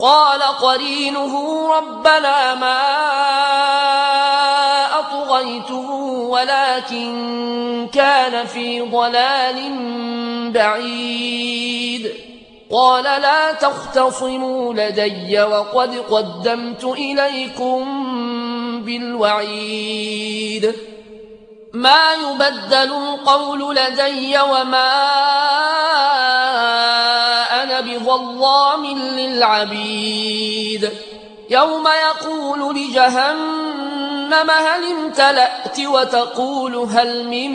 قال قرينه ربنا ما أطغيته ولكن كان في ضلال بعيد. قال لا تختصموا لدي وقد قدمت إليكم بالوعيد. ما يبدل القول لدي وما أنا بظلام للعبيد. يوم يقول لجهنم هل امتلأت وتقول هل من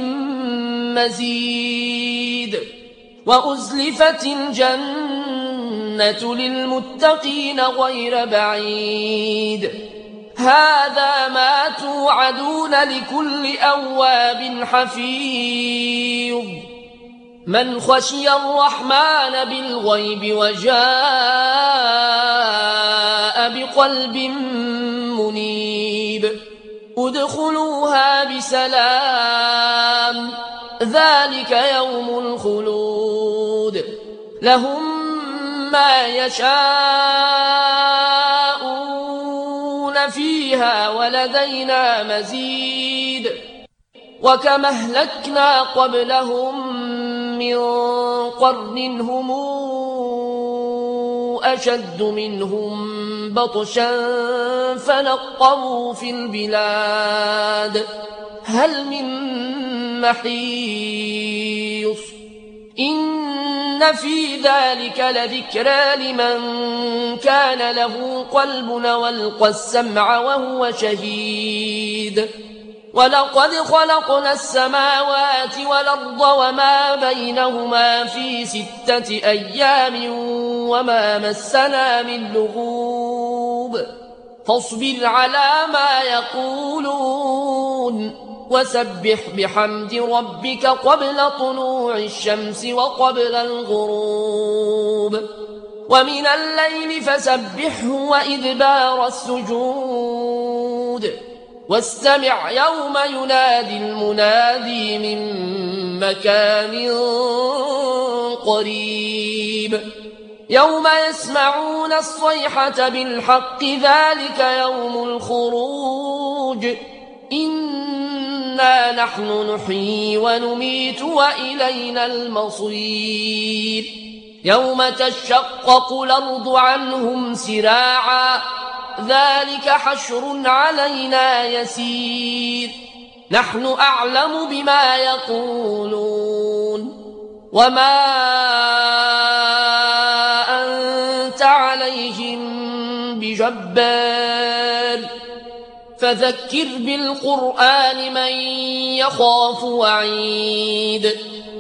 مزيد. وأزلفت الجنة للمتقين غير بعيد. هذا ما توعدون لكل أواب حفيظ. من خشي الرحمن بالغيب وجاء بقلب منيب. ادخلوها بسلام ذلك يوم الخلود. لهم ما يشاءون فيها ولدينا مزيد. وكما أهلكنا قبلهم من قرن هم أشد منهم بطشا فنقبوا في البلاد هل من محيص. إن في ذلك لذكرى لمن كان له قلب والقى السمع وهو شهيد. ولقد خلقنا السماوات والأرض وما بينهما في 6 أيام وما مسنا من لغوب. فاصبر على ما يقولون وسبح بحمد ربك قبل طلوع الشمس وقبل الغروب. ومن الليل فسبحه وإدبار السجود. واستمع يوم ينادي المنادي من مكان قريب. يوم يسمعون الصيحة بالحق ذلك يوم الخروج. إنا نحن نحيي ونميت وإلينا المصير. يوم تشقق الأرض عنهم سراعا ذلك حشر علينا يسير. نحن أعلم بما يقولون وما أنت عليهم بجبار. فذكر بالقرآن من يخاف وعيد.